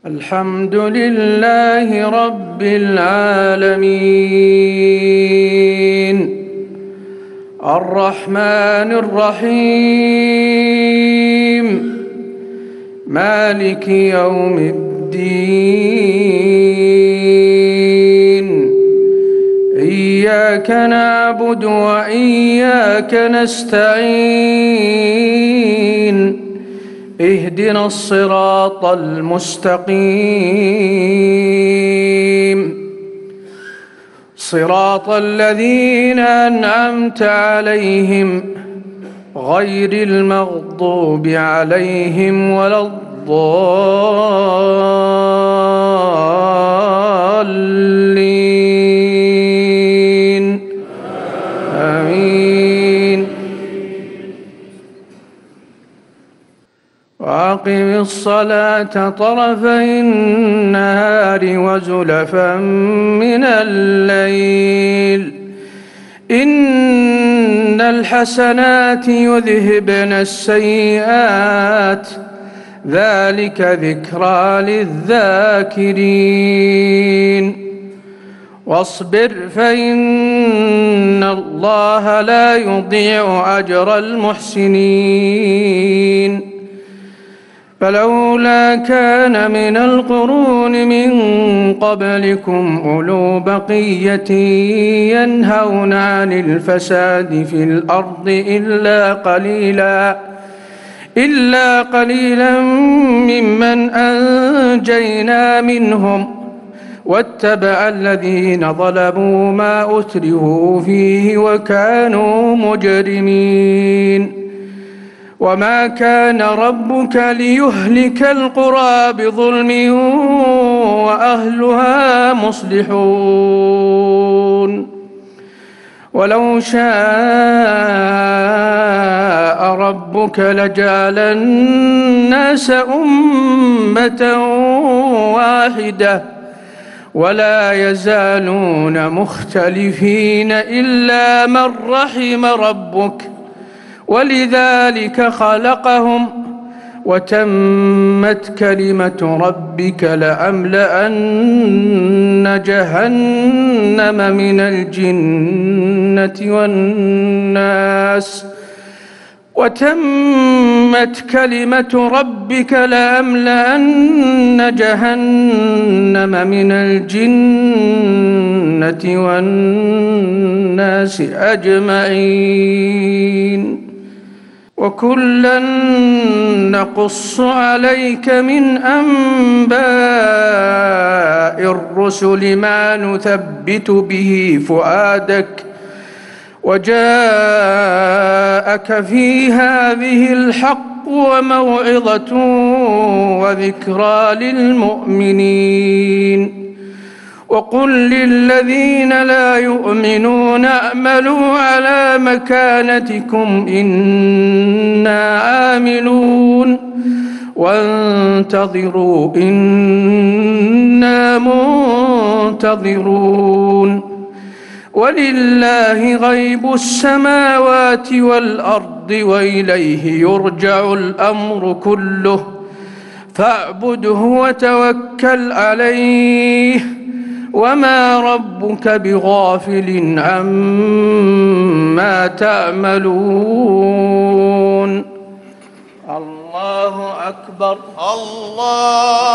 الحمد لله رب العالمين الرحمن الرحيم مالك يوم الدين إياك نعبد وإياك نستعين اهدنا الصراط المستقيم صراط الذين أنعمت عليهم غير المغضوب عليهم ولا الضالين آمين. وأقم الصلاة طرفي النهار وزلفا من الليل إن الحسنات يذهبن السيئات ذلك ذكرى للذاكرين واصبر فإن الله لا يضيع أجر المحسنين فلولا كان من القرون من قبلكم أولو بقية ينهون عن الفساد في الأرض إلا قليلا ممن أنجينا منهم واتبع الذين ظلموا ما أترفوا فيه وكانوا مجرمين وما كان ربك ليهلك القرى بظلم وأهلها مصلحون ولو شاء ربك لجعل الناس أمة واحدة ولا يزالون مختلفين إلا من رحم ربك ولذلك خلقهم وتمت كلمة ربك لأملأن جهنم من الجنة والناس أجمعين وكلا نقص عليك من أنباء الرسل ما نثبت به فؤادك وجاءك في هذه الحق وموعظة وذكرى للمؤمنين وقل للذين لا يؤمنون اعملوا على مكانتكم إنا عاملون وانتظروا إنا منتظرون ولله غيب السماوات والأرض وإليه يرجع الأمر كله فاعبده وتوكل عليه وما ربك بغافل عما تعملون الله أكبر. الله